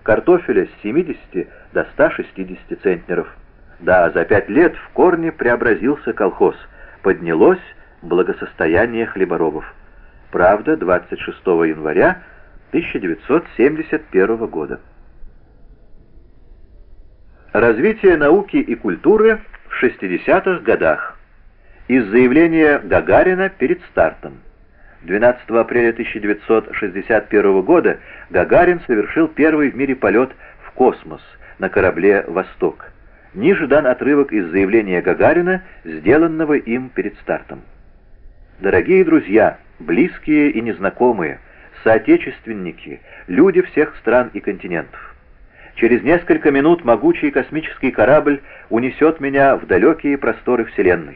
картофеля с 70 до 160 центнеров. Да, за 5 лет в корне преобразился колхоз, поднялось благосостояние хлеборобов. Правда, 26 января 1971 года. Развитие науки и культуры в 60-х годах. Из заявления Гагарина перед стартом. 12 апреля 1961 года Гагарин совершил первый в мире полет в космос на корабле «Восток». Ниже дан отрывок из заявления Гагарина, сделанного им перед стартом. Дорогие друзья, близкие и незнакомые, соотечественники, люди всех стран и континентов. Через несколько минут могучий космический корабль унесет меня в далекие просторы Вселенной.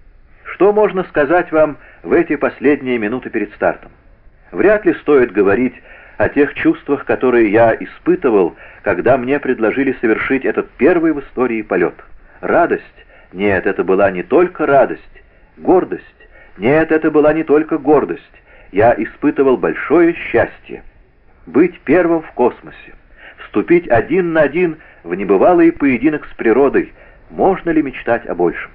Что можно сказать вам в эти последние минуты перед стартом? Вряд ли стоит говорить о тех чувствах, которые я испытывал, когда мне предложили совершить этот первый в истории полет. Радость? Нет, это была не только радость. Гордость? Нет, это была не только гордость. Я испытывал большое счастье. Быть первым в космосе. Вступить один на один в небывалый поединок с природой. Можно ли мечтать о большем?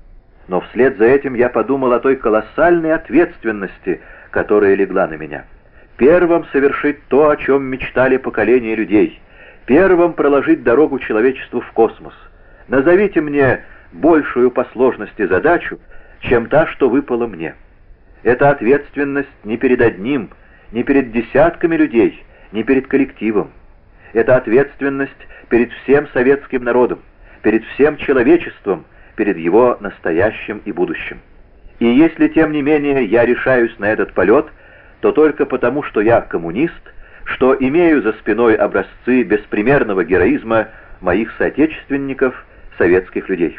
Но вслед за этим я подумал о той колоссальной ответственности, которая легла на меня. Первым совершить то, о чем мечтали поколения людей. Первым проложить дорогу человечеству в космос. Назовите мне большую по сложности задачу, чем та, что выпала мне. Это ответственность не перед одним, не перед десятками людей, не перед коллективом. Это ответственность перед всем советским народом, перед всем человечеством, перед его настоящим и будущим. И если, тем не менее, я решаюсь на этот полет, то только потому, что я коммунист, что имею за спиной образцы беспримерного героизма моих соотечественников, советских людей.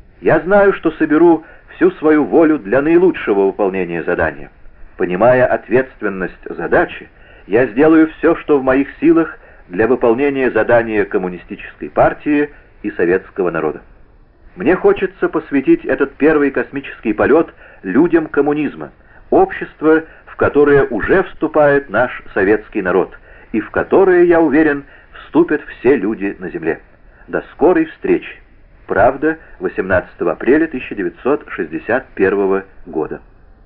Я знаю, что соберу всю свою волю для наилучшего выполнения задания. Понимая ответственность задачи, я сделаю все, что в моих силах, для выполнения задания коммунистической партии и советского народа. Мне хочется посвятить этот первый космический полет людям коммунизма, общество, в которое уже вступает наш советский народ, и в которое, я уверен, вступят все люди на Земле. До скорой встречи. Правда, 18 апреля 1961 года.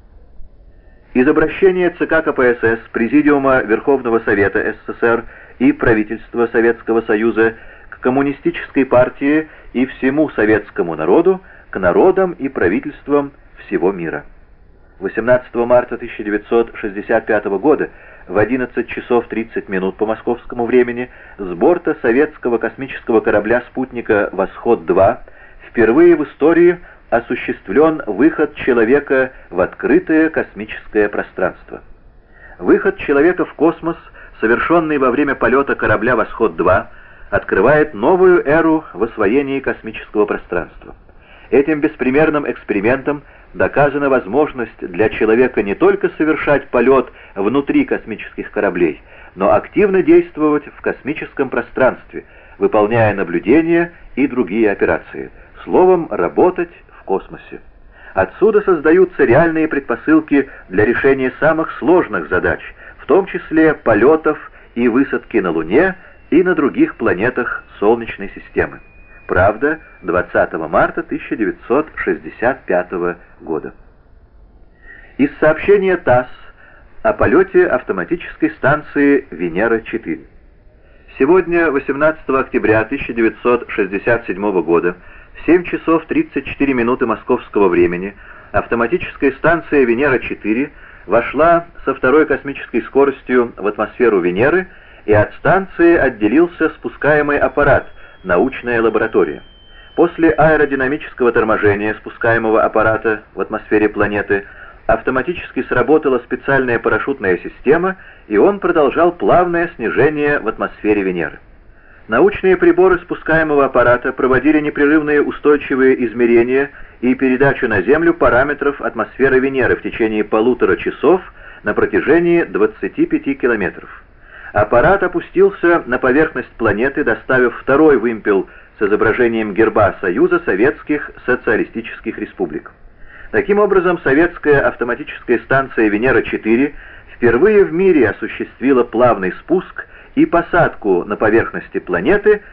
Из обращения ЦК КПСС, Президиума Верховного Совета СССР и правительства Советского Союза к коммунистической партии и всему советскому народу, к народам и правительствам всего мира. 18 марта 1965 года в 11 часов 30 минут по московскому времени с борта советского космического корабля-спутника «Восход-2» впервые в истории осуществлен выход человека в открытое космическое пространство. Выход человека в космос, совершенный во время полета корабля «Восход-2», открывает новую эру в освоении космического пространства. Этим беспримерным экспериментом доказана возможность для человека не только совершать полет внутри космических кораблей, но активно действовать в космическом пространстве, выполняя наблюдения и другие операции. Словом, работать в космосе. Отсюда создаются реальные предпосылки для решения самых сложных задач, в том числе полетов и высадки на Луне и на других планетах Солнечной системы. Правда, 20 марта 1965 года. Из сообщения ТАСС о полете автоматической станции «Венера-4». Сегодня, 18 октября 1967 года, в 7 часов 34 минуты московского времени, автоматическая станция «Венера-4» вошла со второй космической скоростью в атмосферу Венеры, и от станции отделился спускаемый аппарат, научная лаборатория. После аэродинамического торможения спускаемого аппарата в атмосфере планеты автоматически сработала специальная парашютная система, и он продолжал плавное снижение в атмосфере Венеры. Научные приборы спускаемого аппарата проводили непрерывные устойчивые измерения и передачу на Землю параметров атмосферы Венеры в течение 1,5 часов на протяжении 25 километров. Аппарат опустился на поверхность планеты, доставив второй вымпел с изображением герба Союза Советских Социалистических Республик. Таким образом, советская автоматическая станция «Венера-4» впервые в мире осуществила плавный спуск и посадку на поверхности планеты